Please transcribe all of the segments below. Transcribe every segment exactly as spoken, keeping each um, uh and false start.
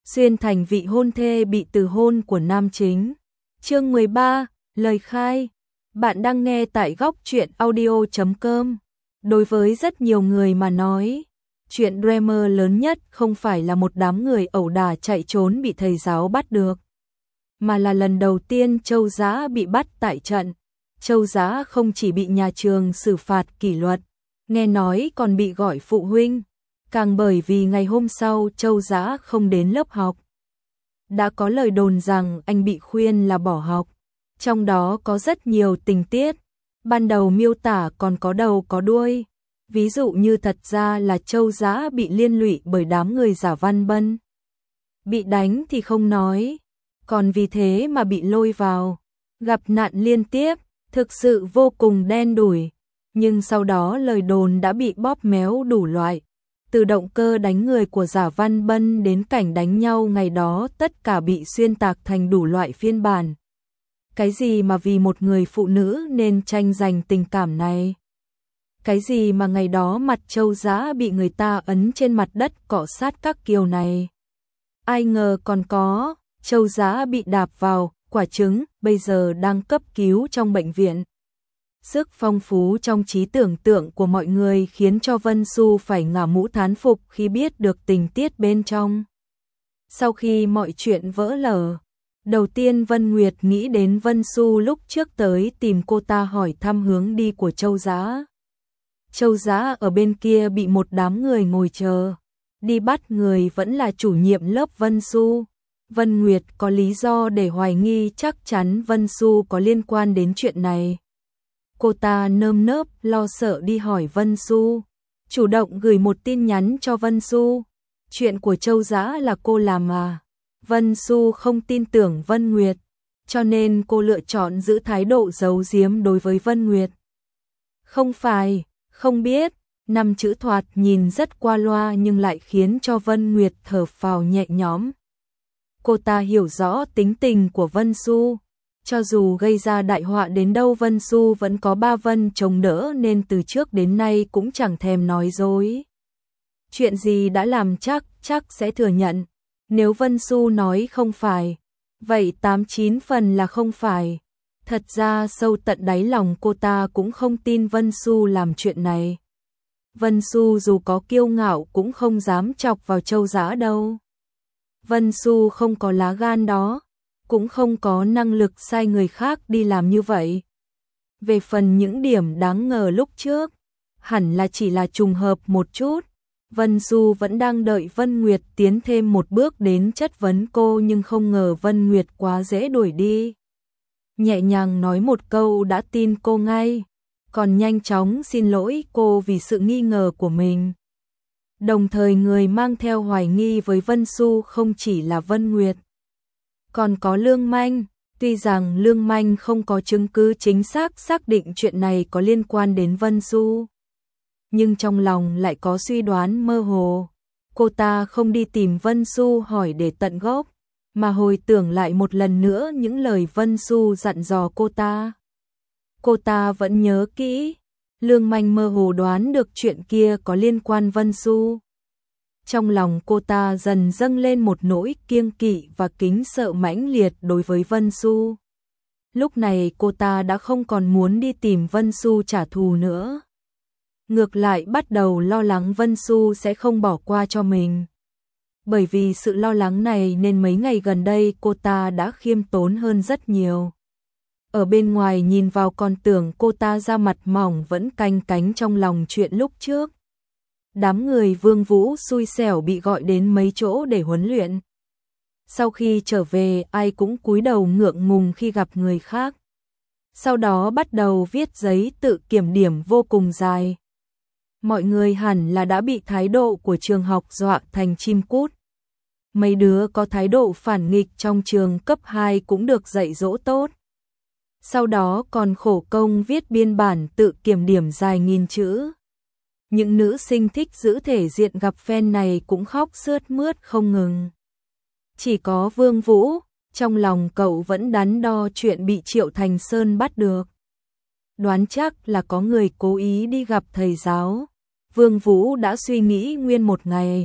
Xuyên thành vị hôn thê bị từ hôn của nam chính. Chương mười ba, lời khai. Bạn đang nghe tại góc truyện audio chấm com. Đối với rất nhiều người mà nói, chuyện drama lớn nhất không phải là một đám người ẩu đả chạy trốn bị thầy giáo bắt được, mà là lần đầu tiên Châu Dã bị bắt tại trận. Châu Dã không chỉ bị nhà trường xử phạt kỷ luật, nghe nói còn bị gọi phụ huynh, càng bởi vì ngày hôm sau Châu Dã không đến lớp học. Đã có lời đồn rằng anh bị khuyên là bỏ học, trong đó có rất nhiều tình tiết, ban đầu miêu tả còn có đầu có đuôi. Ví dụ như thật ra là Châu Dã bị liên lụy bởi đám người giả văn bân. Bị đánh thì không nói, còn vì thế mà bị lôi vào, gặp nạn liên tiếp, thực sự vô cùng đen đủi. Nhưng sau đó lời đồn đã bị bóp méo đủ loại, từ động cơ đánh người của giả văn bân đến cảnh đánh nhau ngày đó tất cả bị xuyên tạc thành đủ loại phiên bản. Cái gì mà vì một người phụ nữ nên tranh giành tình cảm này? Cái gì mà ngày đó mặt Châu Dã bị người ta ấn trên mặt đất cọ sát các kiểu này? Ai ngờ còn có, Châu Dã bị đạp vào, quả trứng, bây giờ đang cấp cứu trong bệnh viện. Sức phong phú trong trí tưởng tượng của mọi người khiến cho Vân Xu phải ngả mũ thán phục khi biết được tình tiết bên trong. Sau khi mọi chuyện vỡ lở, đầu tiên Vân Nguyệt nghĩ đến Vân Xu lúc trước tới tìm cô ta hỏi thăm hướng đi của Châu Dã. Châu Dã ở bên kia bị một đám người ngồi chờ, đi bắt người vẫn là chủ nhiệm lớp Vân Xu. Vân Nguyệt có lý do để hoài nghi chắc chắn Vân Xu có liên quan đến chuyện này. Cô ta nơm nớp lo sợ đi hỏi Vân Xu, chủ động gửi một tin nhắn cho Vân Xu. Chuyện của Châu Dã là cô làm à? Vân Xu không tin tưởng Vân Nguyệt, cho nên cô lựa chọn giữ thái độ giấu giếm đối với Vân Nguyệt. Không phải, không biết, năm chữ thoạt nhìn rất qua loa nhưng lại khiến cho Vân Nguyệt thở phào nhẹ nhõm. Cô ta hiểu rõ tính tình của Vân Xu, cho dù gây ra đại họa đến đâu Vân Xu vẫn có ba Vân chống đỡ nên từ trước đến nay cũng chẳng thèm nói dối. Chuyện gì đã làm chắc, chắc sẽ thừa nhận. Nếu Vân Xu nói không phải, vậy tám chín phần là không phải. Thật ra sâu tận đáy lòng cô ta cũng không tin Vân Xu làm chuyện này. Vân Xu dù có kiêu ngạo cũng không dám chọc vào Châu Dã đâu. Vân Xu không có lá gan đó, cũng không có năng lực sai người khác đi làm như vậy. Về phần những điểm đáng ngờ lúc trước, hẳn là chỉ là trùng hợp một chút. Vân Xu vẫn đang đợi Vân Nguyệt tiến thêm một bước đến chất vấn cô nhưng không ngờ Vân Nguyệt quá dễ đuổi đi. Nhẹ nhàng nói một câu đã tin cô ngay, còn nhanh chóng xin lỗi cô vì sự nghi ngờ của mình. Đồng thời người mang theo hoài nghi với Vân Xu không chỉ là Vân Nguyệt, còn có Lương Manh. Tuy rằng Lương Manh không có chứng cứ chính xác xác định chuyện này có liên quan đến Vân Xu, nhưng trong lòng lại có suy đoán mơ hồ. Cô ta không đi tìm Vân Xu hỏi để tận gốc, mà hồi tưởng lại một lần nữa những lời Vân Xu dặn dò cô ta. Cô ta vẫn nhớ kỹ, Lương Manh mơ hồ đoán được chuyện kia có liên quan Vân Xu. Trong lòng cô ta dần dâng lên một nỗi kiêng kỵ và kính sợ mãnh liệt đối với Vân Xu. Lúc này cô ta đã không còn muốn đi tìm Vân Xu trả thù nữa. Ngược lại bắt đầu lo lắng Vân Xu sẽ không bỏ qua cho mình. Bởi vì sự lo lắng này nên mấy ngày gần đây cô ta đã khiêm tốn hơn rất nhiều. Ở bên ngoài nhìn vào còn tưởng cô ta da mặt mỏng vẫn canh cánh trong lòng chuyện lúc trước. Đám người Vương Vũ xui xẻo bị gọi đến mấy chỗ để huấn luyện. Sau khi trở về ai cũng cúi đầu ngượng ngùng khi gặp người khác. Sau đó bắt đầu viết giấy tự kiểm điểm vô cùng dài. Mọi người hẳn là đã bị thái độ của trường học dọa thành chim cút. Mấy đứa có thái độ phản nghịch trong trường cấp hai cũng được dạy dỗ tốt. Sau đó còn khổ công viết biên bản tự kiểm điểm dài nghìn chữ. Những nữ sinh thích giữ thể diện gặp fan này cũng khóc sướt mướt không ngừng. Chỉ có Vương Vũ, trong lòng cậu vẫn đắn đo chuyện bị Triệu Thành Sơn bắt được. Đoán chắc là có người cố ý đi gặp thầy giáo. Vương Vũ đã suy nghĩ nguyên một ngày,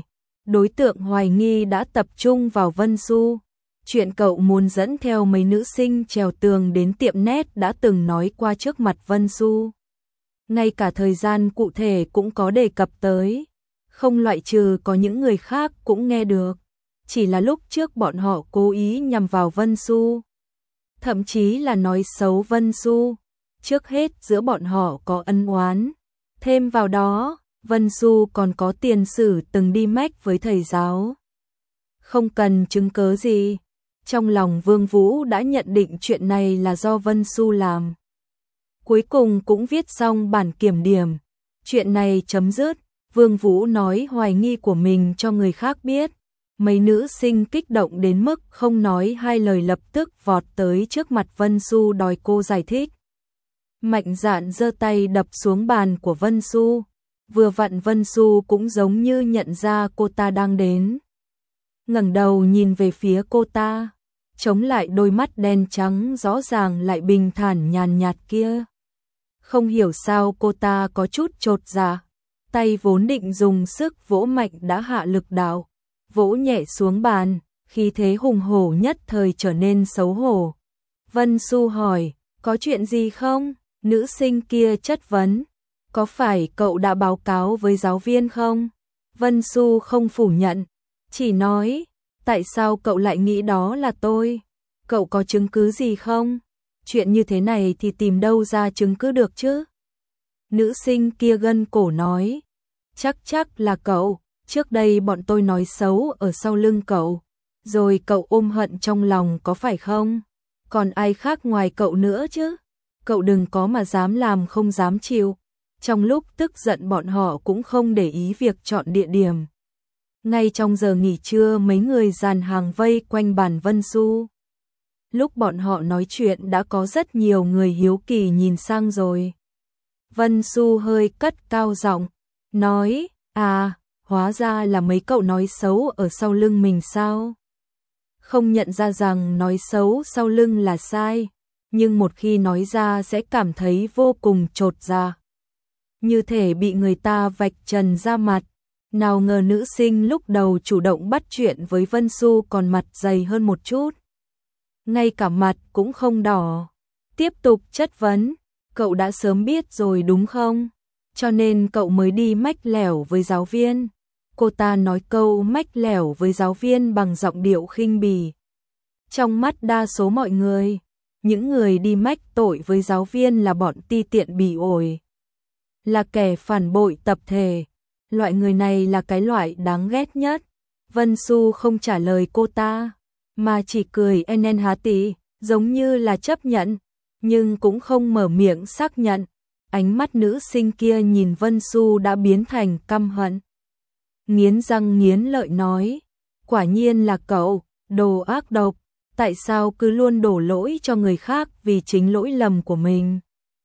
đối tượng hoài nghi đã tập trung vào Vân Du. Chuyện cậu muốn dẫn theo mấy nữ sinh trèo tường đến tiệm nét đã từng nói qua trước mặt Vân Du. Ngay cả thời gian cụ thể cũng có đề cập tới. Không loại trừ có những người khác cũng nghe được. Chỉ là lúc trước bọn họ cố ý nhằm vào Vân Du. Thậm chí là nói xấu Vân Du. Trước hết giữa bọn họ có ân oán. Thêm vào đó, Vân Du còn có tiền sử từng đi mách với thầy giáo. Không cần chứng cớ gì. Trong lòng Vương Vũ đã nhận định chuyện này là do Vân Du làm. Cuối cùng cũng viết xong bản kiểm điểm. Chuyện này chấm dứt. Vương Vũ nói hoài nghi của mình cho người khác biết. Mấy nữ sinh kích động đến mức không nói hai lời lập tức vọt tới trước mặt Vân Du đòi cô giải thích. Mạnh dạn giơ tay đập xuống bàn của Vân Du. Vừa vặn Vân Du cũng giống như nhận ra cô ta đang đến. Ngẩng đầu nhìn về phía cô ta. Chống lại đôi mắt đen trắng rõ ràng lại bình thản nhàn nhạt kia. Không hiểu sao cô ta có chút chột dạ. Tay vốn định dùng sức vỗ mạnh đã hạ lực đạo. Vỗ nhẹ xuống bàn, khí thế hùng hổ nhất thời trở nên xấu hổ. Vân Du hỏi, có chuyện gì không? Nữ sinh kia chất vấn, có phải cậu đã báo cáo với giáo viên không? Vân Du không phủ nhận, chỉ nói, tại sao cậu lại nghĩ đó là tôi? Cậu có chứng cứ gì không? Chuyện như thế này thì tìm đâu ra chứng cứ được chứ? Nữ sinh kia gân cổ nói, chắc chắc là cậu. Trước đây bọn tôi nói xấu ở sau lưng cậu, rồi cậu ôm hận trong lòng có phải không? Còn ai khác ngoài cậu nữa chứ? Cậu đừng có mà dám làm không dám chịu. Trong lúc tức giận bọn họ cũng không để ý việc chọn địa điểm. Ngay trong giờ nghỉ trưa mấy người dàn hàng vây quanh bàn Vân Du. Lúc bọn họ nói chuyện đã có rất nhiều người hiếu kỳ nhìn sang rồi. Vân Du hơi cất cao giọng, nói, à, hóa ra là mấy cậu nói xấu ở sau lưng mình sao? Không nhận ra rằng nói xấu sau lưng là sai, nhưng một khi nói ra sẽ cảm thấy vô cùng chột dạ. Như thể bị người ta vạch trần ra mặt. Nào ngờ nữ sinh lúc đầu chủ động bắt chuyện với Vân Du còn mặt dày hơn một chút. Ngay cả mặt cũng không đỏ. Tiếp tục chất vấn, cậu đã sớm biết rồi đúng không? Cho nên cậu mới đi mách lẻo với giáo viên. Cô ta nói câu mách lẻo với giáo viên bằng giọng điệu khinh bỉ. Trong mắt đa số mọi người, những người đi mách tội với giáo viên là bọn ti tiện bỉ ổi, là kẻ phản bội tập thể. Loại người này là cái loại đáng ghét nhất. Vân Du không trả lời cô ta, mà chỉ cười en en há tí, giống như là chấp nhận, nhưng cũng không mở miệng xác nhận. Ánh mắt nữ sinh kia nhìn Vân Du đã biến thành căm hận. Nghiến răng nghiến lợi nói, quả nhiên là cậu, đồ ác độc, tại sao cứ luôn đổ lỗi cho người khác vì chính lỗi lầm của mình?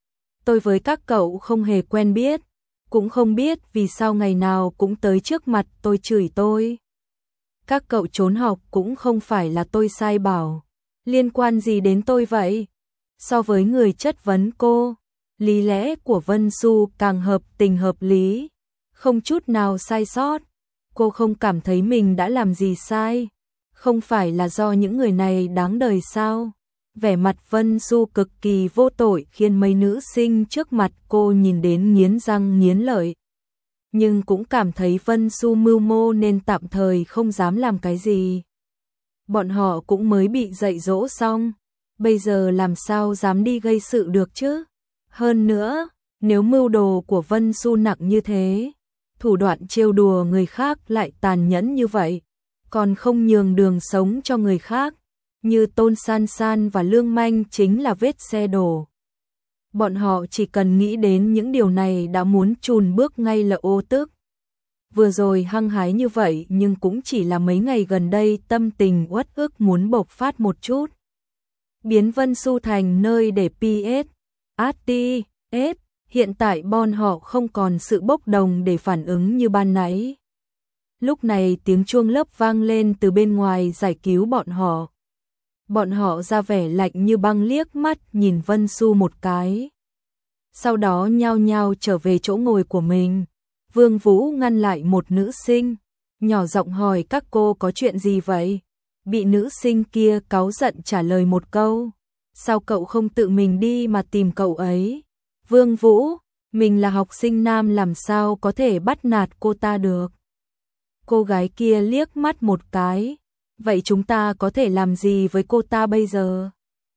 Tôi với các cậu không hề quen biết, cũng không biết vì sao ngày nào cũng tới trước mặt tôi chửi tôi. Các cậu trốn học cũng không phải là tôi sai bảo, liên quan gì đến tôi vậy? So với người chất vấn cô, lý lẽ của Vân Du càng hợp tình hợp lý, không chút nào sai sót. Cô không cảm thấy mình đã làm gì sai, không phải là do những người này đáng đời sao? Vẻ mặt Vân Du cực kỳ vô tội khiến mấy nữ sinh trước mặt cô nhìn đến nghiến răng nghiến lợi. Nhưng cũng cảm thấy Vân Du mưu mô nên tạm thời không dám làm cái gì. Bọn họ cũng mới bị dạy dỗ xong, bây giờ làm sao dám đi gây sự được chứ? Hơn nữa, nếu mưu đồ của Vân Du nặng như thế, thủ đoạn trêu đùa người khác lại tàn nhẫn như vậy, còn không nhường đường sống cho người khác, như Tôn San San và Lương Manh chính là vết xe đổ. Bọn họ chỉ cần nghĩ đến những điều này đã muốn chùn bước ngay là ô tức. Vừa rồi hăng hái như vậy nhưng cũng chỉ là mấy ngày gần đây tâm tình uất ức muốn bộc phát một chút. Biến Vân Du thành nơi để pê ét, át tê ét, hiện tại bọn họ không còn sự bốc đồng để phản ứng như ban nãy. Lúc này tiếng chuông lớp vang lên từ bên ngoài giải cứu bọn họ. Bọn họ ra vẻ lạnh như băng liếc mắt nhìn Vân Du một cái. Sau đó nhao nhao trở về chỗ ngồi của mình. Vương Vũ ngăn lại một nữ sinh. nhỏ giọng hỏi các cô có chuyện gì vậy? Bị nữ sinh kia cáu giận trả lời một câu, sao cậu không tự mình đi mà tìm cậu ấy? Vương Vũ, mình là học sinh nam làm sao có thể bắt nạt cô ta được? Cô gái kia liếc mắt một cái, vậy chúng ta có thể làm gì với cô ta bây giờ?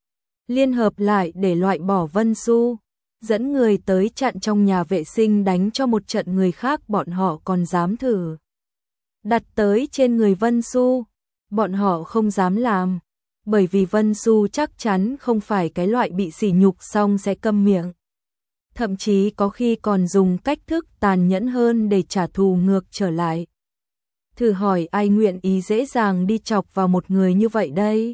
Liên hợp lại để loại bỏ Vân Du, dẫn người tới chặn trong nhà vệ sinh đánh cho một trận người khác, bọn họ còn dám thử đặt tới trên người Vân Du, bọn họ không dám làm, bởi vì Vân Du chắc chắn không phải cái loại bị sỉ nhục xong sẽ câm miệng. Thậm chí có khi còn dùng cách thức tàn nhẫn hơn để trả thù ngược trở lại. Thử hỏi ai nguyện ý dễ dàng đi chọc vào một người như vậy đây?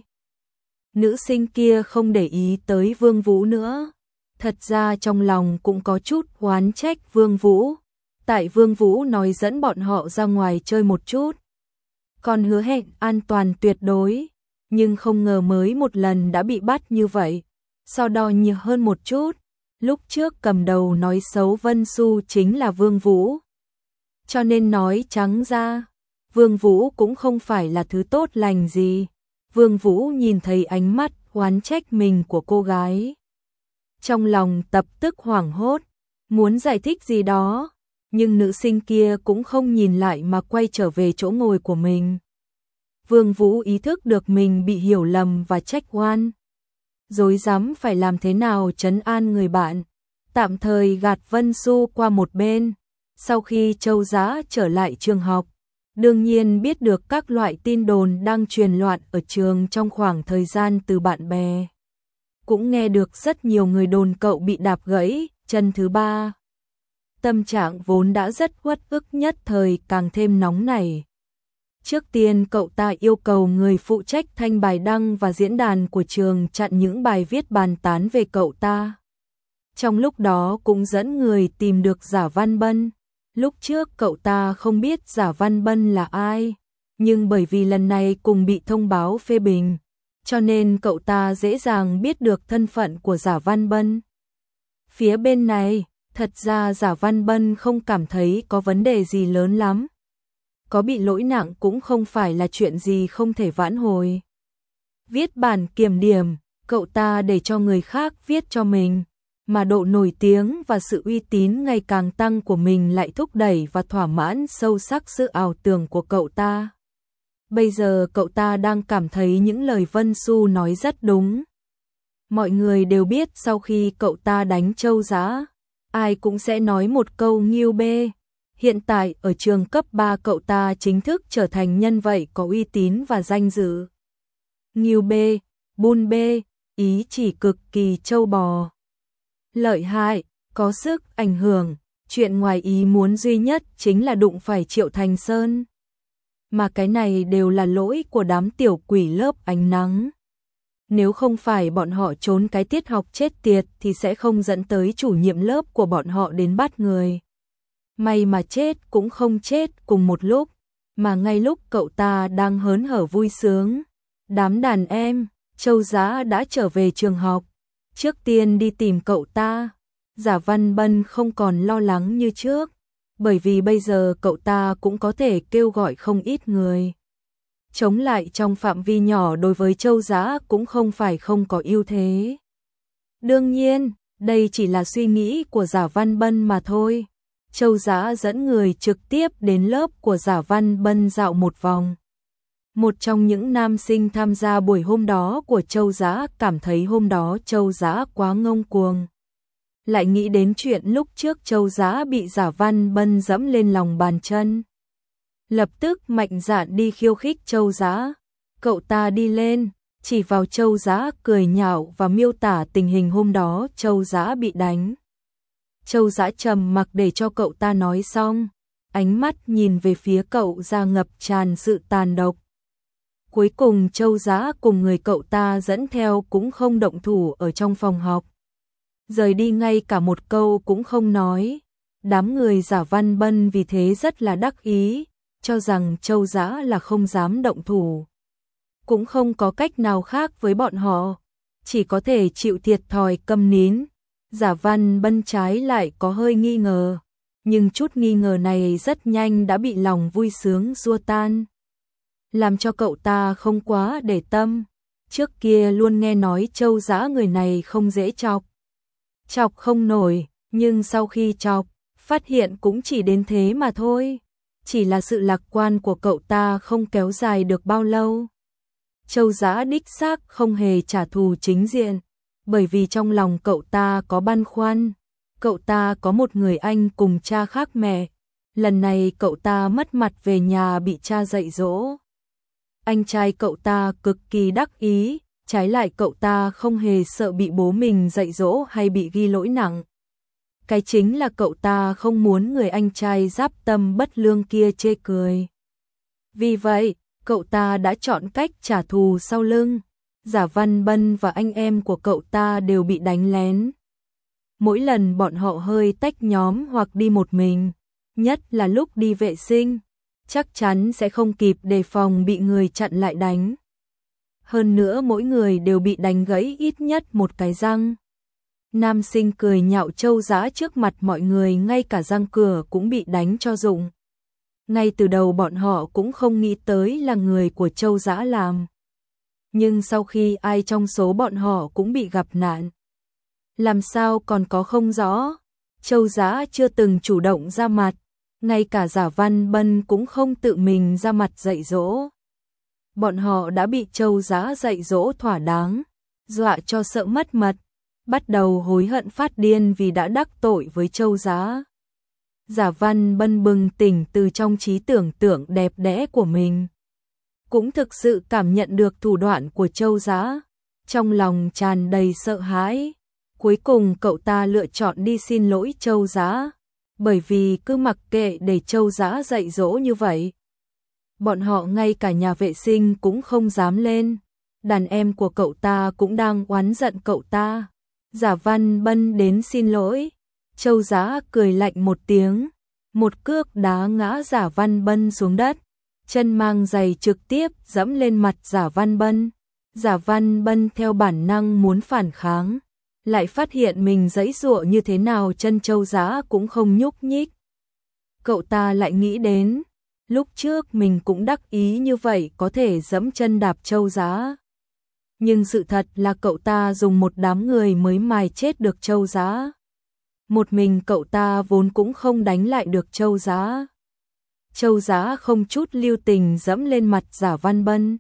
Nữ sinh kia không để ý tới Vương Vũ nữa. Thật ra trong lòng cũng có chút oán trách Vương Vũ. Tại Vương Vũ nói dẫn bọn họ ra ngoài chơi một chút, còn hứa hẹn an toàn tuyệt đối, nhưng không ngờ mới một lần đã bị bắt như vậy. Sau đó nhiều hơn một chút, lúc trước cầm đầu nói xấu Vân Du chính là Vương Vũ. Cho nên nói trắng ra, Vương Vũ cũng không phải là thứ tốt lành gì. Vương Vũ nhìn thấy ánh mắt oán trách mình của cô gái, trong lòng tập tức hoảng hốt, muốn giải thích gì đó, nhưng nữ sinh kia cũng không nhìn lại mà quay trở về chỗ ngồi của mình. Vương Vũ ý thức được mình bị hiểu lầm và trách oan, rối rắm phải làm thế nào trấn an người bạn, tạm thời gạt Vân Du qua một bên. Sau khi Châu Giá trở lại trường học, đương nhiên biết được các loại tin đồn đang truyền loạn ở trường trong khoảng thời gian từ bạn bè. Cũng nghe được rất nhiều người đồn cậu bị đạp gãy chân thứ ba. Tâm trạng vốn đã rất uất ức nhất thời càng thêm nóng nảy. Trước tiên cậu ta yêu cầu người phụ trách thanh bài đăng và diễn đàn của trường chặn những bài viết bàn tán về cậu ta. Trong lúc đó cũng dẫn người tìm được Giả Văn Bân. Lúc trước cậu ta không biết Giả Văn Bân là ai, nhưng bởi vì lần này cùng bị thông báo phê bình, cho nên cậu ta dễ dàng biết được thân phận của Giả Văn Bân. Phía bên này, thật ra Giả Văn Bân không cảm thấy có vấn đề gì lớn lắm. Có bị lỗi nặng cũng không phải là chuyện gì không thể vãn hồi. Viết bản kiểm điểm, cậu ta để cho người khác viết cho mình, mà độ nổi tiếng và sự uy tín ngày càng tăng của mình lại thúc đẩy và thỏa mãn sâu sắc sự ảo tưởng của cậu ta. Bây giờ cậu ta đang cảm thấy những lời Vân Du nói rất đúng. Mọi người đều biết sau khi cậu ta đánh Châu Giá, ai cũng sẽ nói một câu nghiêu bê. Hiện tại ở trường cấp ba cậu ta chính thức trở thành nhân vật có uy tín và danh dự. Nghiêu bê, bun bê, ý chỉ cực kỳ trâu bò. Lợi hại, có sức ảnh hưởng, chuyện ngoài ý muốn duy nhất chính là đụng phải Triệu Thành Sơn. Mà cái này đều là lỗi của đám tiểu quỷ lớp ánh nắng. Nếu không phải bọn họ trốn cái tiết học chết tiệt thì sẽ không dẫn tới chủ nhiệm lớp của bọn họ đến bắt người. May mà chết cũng không chết cùng một lúc, mà ngay lúc cậu ta đang hớn hở vui sướng, đám đàn em, Châu Giá đã trở về trường học, trước tiên đi tìm cậu ta. Giả Văn Bân không còn lo lắng như trước, bởi vì bây giờ cậu ta cũng có thể kêu gọi không ít người. Chống lại trong phạm vi nhỏ đối với Châu Giá cũng không phải không có ưu thế. Đương nhiên, đây chỉ là suy nghĩ của Giả Văn Bân mà thôi. Châu Giá dẫn người trực tiếp đến lớp của Giả Văn Bân dạo một vòng. Một trong những nam sinh tham gia buổi hôm đó của Châu Giá cảm thấy hôm đó Châu Giá quá ngông cuồng. Lại nghĩ đến chuyện lúc trước Châu Giá bị Giả Văn Bân dẫm lên lòng bàn chân. Lập tức mạnh dạn đi khiêu khích Châu Giá. Cậu ta đi lên, chỉ vào Châu Giá cười nhạo và miêu tả tình hình hôm đó Châu Giá bị đánh. Châu Giá trầm mặc để cho cậu ta nói xong, ánh mắt nhìn về phía cậu ra ngập tràn sự tàn độc. Cuối cùng Châu Giá cùng người cậu ta dẫn theo cũng không động thủ ở trong phòng học. Rời đi ngay cả một câu cũng không nói. Đám người Giả Văn Bân vì thế rất là đắc ý, cho rằng Châu Giá là không dám động thủ. Cũng không có cách nào khác với bọn họ, chỉ có thể chịu thiệt thòi câm nín. Giả Văn Bân trái lại có hơi nghi ngờ, nhưng chút nghi ngờ này rất nhanh đã bị lòng vui sướng xua tan, làm cho cậu ta không quá để tâm. Trước kia luôn nghe nói Châu Dã người này không dễ chọc, chọc không nổi, nhưng sau khi chọc, phát hiện cũng chỉ đến thế mà thôi. Chỉ là sự lạc quan của cậu ta không kéo dài được bao lâu. Châu Dã đích xác không hề trả thù chính diện, bởi vì trong lòng cậu ta có băn khoăn. Cậu ta có một người anh cùng cha khác mẹ. Lần này cậu ta mất mặt về nhà bị cha dạy dỗ. Anh trai cậu ta cực kỳ đắc ý, trái lại cậu ta không hề sợ bị bố mình dạy dỗ hay bị ghi lỗi nặng. Cái chính là cậu ta không muốn người anh trai giáp tâm bất lương kia chê cười. Vì vậy, cậu ta đã chọn cách trả thù sau lưng. Giả Văn Bân và anh em của cậu ta đều bị đánh lén. Mỗi lần bọn họ hơi tách nhóm hoặc đi một mình, nhất là lúc đi vệ sinh, chắc chắn sẽ không kịp đề phòng bị người chặn lại đánh. Hơn nữa mỗi người đều bị đánh gãy ít nhất một cái răng. Nam sinh cười nhạo Châu Dã trước mặt mọi người, ngay cả răng cửa cũng bị đánh cho rụng. Ngay từ đầu bọn họ cũng không nghĩ tới là người của Châu Dã làm. Nhưng sau khi ai trong số bọn họ cũng bị gặp nạn, làm sao còn có không rõ. Châu Dã chưa từng chủ động ra mặt, ngay cả Giả Văn Bân cũng không tự mình ra mặt dạy dỗ. Bọn họ đã bị Châu Dã dạy dỗ thỏa đáng, dọa cho sợ mất mật, bắt đầu hối hận phát điên vì đã đắc tội với Châu Dã. Giả Văn Bân bừng tỉnh từ trong trí tưởng tượng đẹp đẽ của mình, cũng thực sự cảm nhận được thủ đoạn của Châu Dã, trong lòng tràn đầy sợ hãi. Cuối cùng cậu ta lựa chọn đi xin lỗi Châu Dã, bởi vì cứ mặc kệ để Châu Dã dạy dỗ như vậy, bọn họ ngay cả nhà vệ sinh cũng không dám lên. Đàn em của cậu ta cũng đang oán giận cậu ta. Giả Văn Bân đến xin lỗi, Châu Dã cười lạnh một tiếng, một cước đá ngã Giả Văn Bân xuống đất, chân mang giày trực tiếp dẫm lên mặt Giả Văn Bân. Giả Văn Bân theo bản năng muốn phản kháng, lại phát hiện mình giãy giụa như thế nào chân Châu Dã cũng không nhúc nhích. Cậu ta lại nghĩ đến, lúc trước mình cũng đắc ý như vậy có thể dẫm chân đạp Châu Dã. Nhưng sự thật là cậu ta dùng một đám người mới mài chết được Châu Dã. Một mình cậu ta vốn cũng không đánh lại được Châu Dã. Châu Dã không chút lưu tình dẫm lên mặt Giả Văn Bân.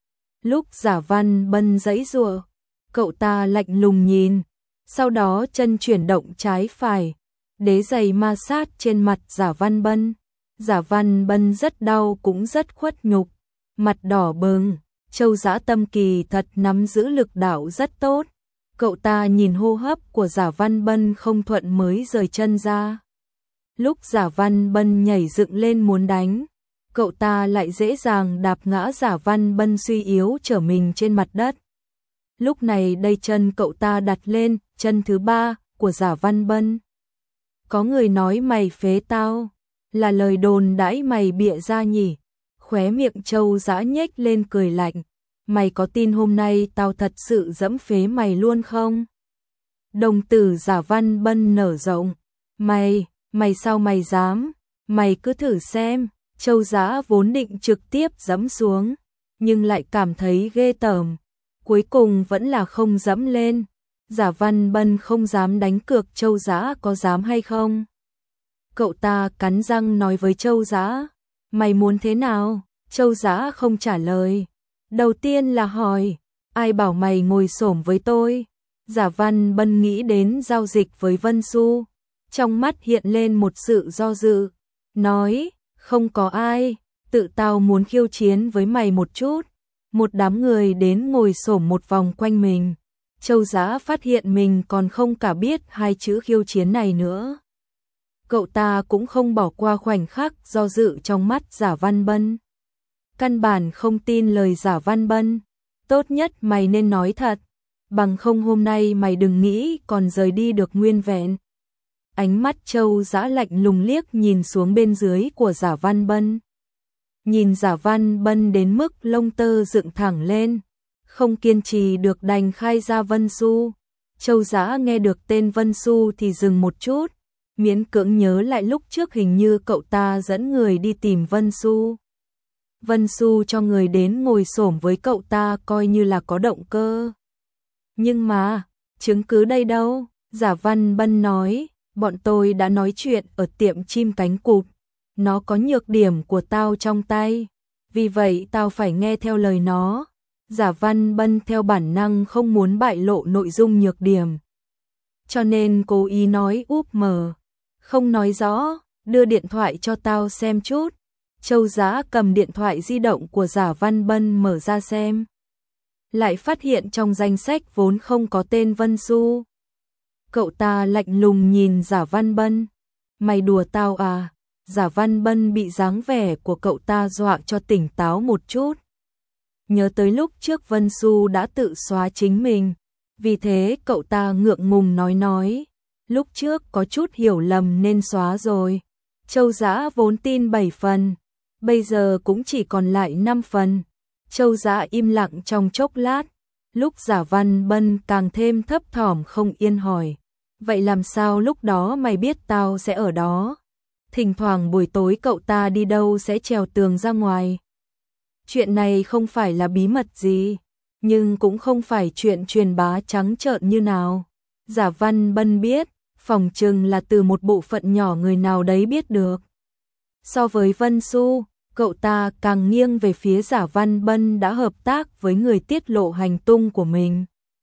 Lúc Giả Văn Bân giãy giụa, cậu ta lạnh lùng nhìn, sau đó chân chuyển động trái phải, đế giày ma sát trên mặt Giả Văn Bân. Giả Văn Bân rất đau cũng rất khuất nhục, mặt đỏ bừng. Châu Dã tâm kỳ thật nắm giữ lực đạo rất tốt. Cậu ta nhìn hô hấp của Giả Văn Bân không thuận mới rời chân ra. Lúc Giả Văn Bân nhảy dựng lên muốn đánh, cậu ta lại dễ dàng đạp ngã Giả Văn Bân suy yếu trở mình trên mặt đất. Lúc này đây chân cậu ta đặt lên chân thứ ba của Giả Văn Bân. Có người nói mày phế tao, là lời đồn đãi mày bịa ra nhỉ? Khóe miệng Châu Dã nhếch lên cười lạnh. Mày có tin hôm nay tao thật sự dẫm phế mày luôn không? Đồng tử Giả Văn Bân nở rộng. Mày, mày sao mày dám? Mày cứ thử xem. Châu Dã vốn định trực tiếp dẫm xuống, nhưng lại cảm thấy ghê tởm. Cuối cùng vẫn là không dẫm lên. Giả Văn Bân không dám đánh cược Châu Dã có dám hay không. Cậu ta cắn răng nói với Châu Dã, mày muốn thế nào? Châu Dã không trả lời. Đầu tiên là hỏi, ai bảo mày ngồi xổm với tôi? Giả Văn Bân nghĩ đến giao dịch với Vân Xu, trong mắt hiện lên một sự do dự, nói, không có ai, tự tao muốn khiêu chiến với mày một chút. Một đám người đến ngồi xổm một vòng quanh mình. Châu Dã phát hiện mình còn không cả biết hai chữ khiêu chiến này nữa. Cậu ta cũng không bỏ qua khoảnh khắc do dự trong mắt Giả Văn Bân. Căn bản không tin lời Giả Văn Bân. Tốt nhất mày nên nói thật, bằng không hôm nay mày đừng nghĩ còn rời đi được nguyên vẹn. Ánh mắt Châu Dã lạnh lùng liếc nhìn xuống bên dưới của Giả Văn Bân. Nhìn Giả Văn Bân đến mức lông tơ dựng thẳng lên, không kiên trì được đành khai ra Vân Xu. Châu Dã nghe được tên Vân Xu thì dừng một chút, miễn cưỡng nhớ lại lúc trước hình như cậu ta dẫn người đi tìm Vân Xu. Vân Xu cho người đến ngồi xổm với cậu ta coi như là có động cơ. Nhưng mà, chứng cứ đây đâu? Giả Văn Bân nói, bọn tôi đã nói chuyện ở tiệm chim cánh cụt. Nó có nhược điểm của tao trong tay, vì vậy tao phải nghe theo lời nó. Giả Văn Bân theo bản năng không muốn bại lộ nội dung nhược điểm, cho nên cố ý nói úp mờ, không nói rõ, đưa điện thoại cho tao xem chút. Châu Dã cầm điện thoại di động của Giả Văn Bân mở ra xem, lại phát hiện trong danh sách vốn không có tên Vân Xu. Cậu ta lạnh lùng nhìn Giả Văn Bân, mày đùa tao à? Giả Văn Bân bị dáng vẻ của cậu ta dọa cho tỉnh táo một chút. Nhớ tới lúc trước Vân Xu đã tự xóa chính mình, vì thế cậu ta ngượng ngùng nói nói, lúc trước có chút hiểu lầm nên xóa rồi. Châu Dã vốn tin bảy phần, bây giờ cũng chỉ còn lại năm phần. Châu Dã im lặng trong chốc lát, lúc Giả Văn Bân càng thêm thấp thỏm không yên hỏi, vậy làm sao lúc đó mày biết tao sẽ ở đó? Thỉnh thoảng buổi tối cậu ta đi đâu sẽ trèo tường ra ngoài. Chuyện này không phải là bí mật gì, nhưng cũng không phải chuyện truyền bá trắng trợn như nào. Giả Văn Bân biết, phỏng chừng là từ một bộ phận nhỏ người nào đấy biết được. So với Vân Xu, cậu ta càng nghiêng về phía Giả Văn Bân đã hợp tác với người tiết lộ hành tung của mình.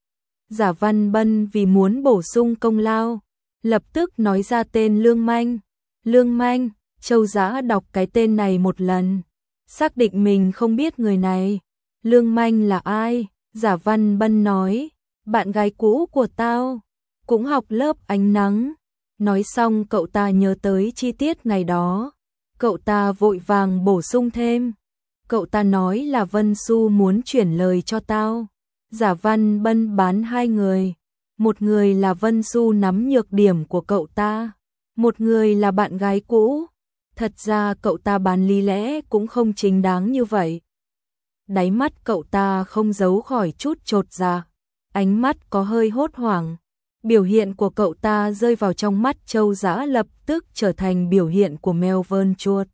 Giả Văn Bân vì muốn bổ sung công lao, lập tức nói ra tên Lương Manh. Lương Manh, Châu Dã đọc cái tên này một lần, xác định mình không biết người này. Lương Manh là ai? Giả Văn Bân nói, bạn gái cũ của tao, cũng học lớp Ánh Nắng. Nói xong cậu ta nhớ tới chi tiết ngày đó. Cậu ta vội vàng bổ sung thêm, cậu ta nói là Vân Xu muốn chuyển lời cho tao. Giả Văn Bân bán hai người, một người là Vân Xu nắm nhược điểm của cậu ta, một người là bạn gái cũ. Thật ra cậu ta bán lý lẽ cũng không chính đáng như vậy. Đáy mắt cậu ta không giấu khỏi chút chột dạ, ánh mắt có hơi hốt hoảng. Biểu hiện của cậu ta rơi vào trong mắt Châu Dã lập tức trở thành biểu hiện của mèo vờn chuột.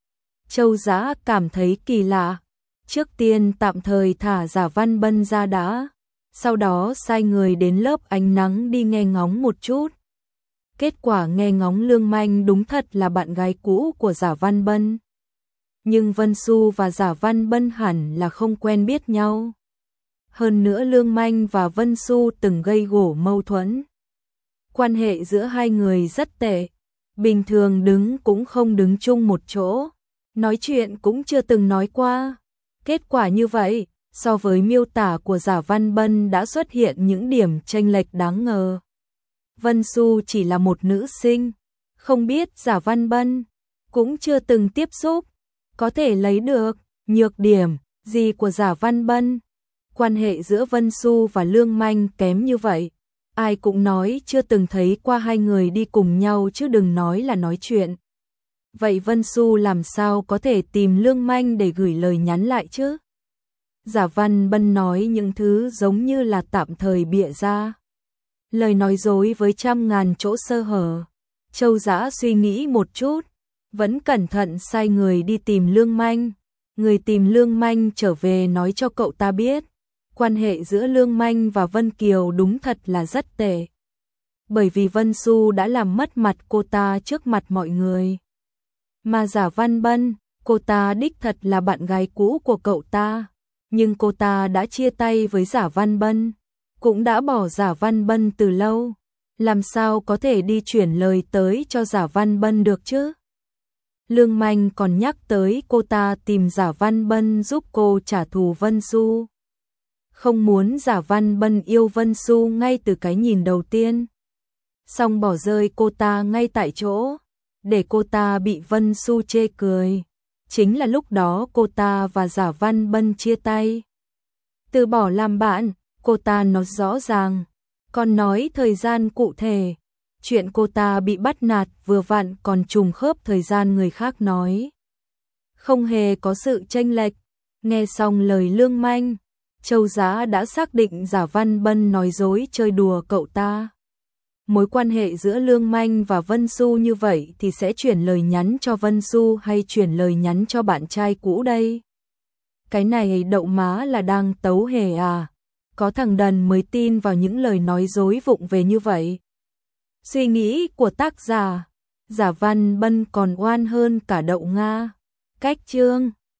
Châu Dã cảm thấy kỳ lạ, trước tiên tạm thời thả Giả Văn Bân ra đã, sau đó sai người đến lớp Ánh Nắng đi nghe ngóng một chút. Kết quả nghe ngóng Lương Manh đúng thật là bạn gái cũ của Giả Văn Bân. Nhưng Vân Xu và Giả Văn Bân hẳn là không quen biết nhau. Hơn nữa Lương Manh và Vân Xu từng gây gổ mâu thuẫn. Quan hệ giữa hai người rất tệ, bình thường đứng cũng không đứng chung một chỗ, nói chuyện cũng chưa từng nói qua. Kết quả như vậy, so với miêu tả của Giả Văn Bân đã xuất hiện những điểm chênh lệch đáng ngờ. Vân Xu chỉ là một nữ sinh, không biết Giả Văn Bân, cũng chưa từng tiếp xúc, có thể lấy được nhược điểm gì của Giả Văn Bân. Quan hệ giữa Vân Xu và Lương Manh kém như vậy, ai cũng nói chưa từng thấy qua hai người đi cùng nhau chứ đừng nói là nói chuyện. Vậy Vân Xu làm sao có thể tìm Lương Manh để gửi lời nhắn lại chứ? Giả Văn Bân nói những thứ giống như là tạm thời bịa ra. Lời nói dối với trăm ngàn chỗ sơ hở. Châu Dã suy nghĩ một chút, vẫn cẩn thận sai người đi tìm Lương Manh. Người tìm Lương Manh trở về nói cho cậu ta biết, quan hệ giữa Lương Manh và Vân Kiều đúng thật là rất tệ. Bởi vì Vân Xu đã làm mất mặt cô ta trước mặt mọi người. Mà Giả Văn Bân, cô ta đích thật là bạn gái cũ của cậu ta, nhưng cô ta đã chia tay với Giả Văn Bân, cũng đã bỏ Giả Văn Bân từ lâu, làm sao có thể đi chuyển lời tới cho Giả Văn Bân được chứ? Lương Manh còn nhắc tới cô ta tìm Giả Văn Bân giúp cô trả thù Vân Xu. Không muốn Giả Văn Bân yêu Vân Xu ngay từ cái nhìn đầu tiên, xong bỏ rơi cô ta ngay tại chỗ, để cô ta bị Vân Xu chê cười. Chính là lúc đó cô ta và Giả Văn Bân chia tay. Từ bỏ làm bạn, cô ta nói rõ ràng, còn nói thời gian cụ thể. Chuyện cô ta bị bắt nạt vừa vặn còn trùng khớp thời gian người khác nói. Không hề có sự chênh lệch. Nghe xong lời Lương Manh, Châu Dã đã xác định Giả Văn Bân nói dối chơi đùa cậu ta. mối quan hệ giữa Lương Manh và Vân Xu như vậy thì sẽ chuyển lời nhắn cho Vân Xu hay chuyển lời nhắn cho bạn trai cũ đây? Cái này đậu má là đang tấu hề à? Có thằng đần mới tin vào những lời nói dối vụng về như vậy. Suy nghĩ của tác giả, Giả Văn Bân còn oan hơn cả đậu Nga. Cách chương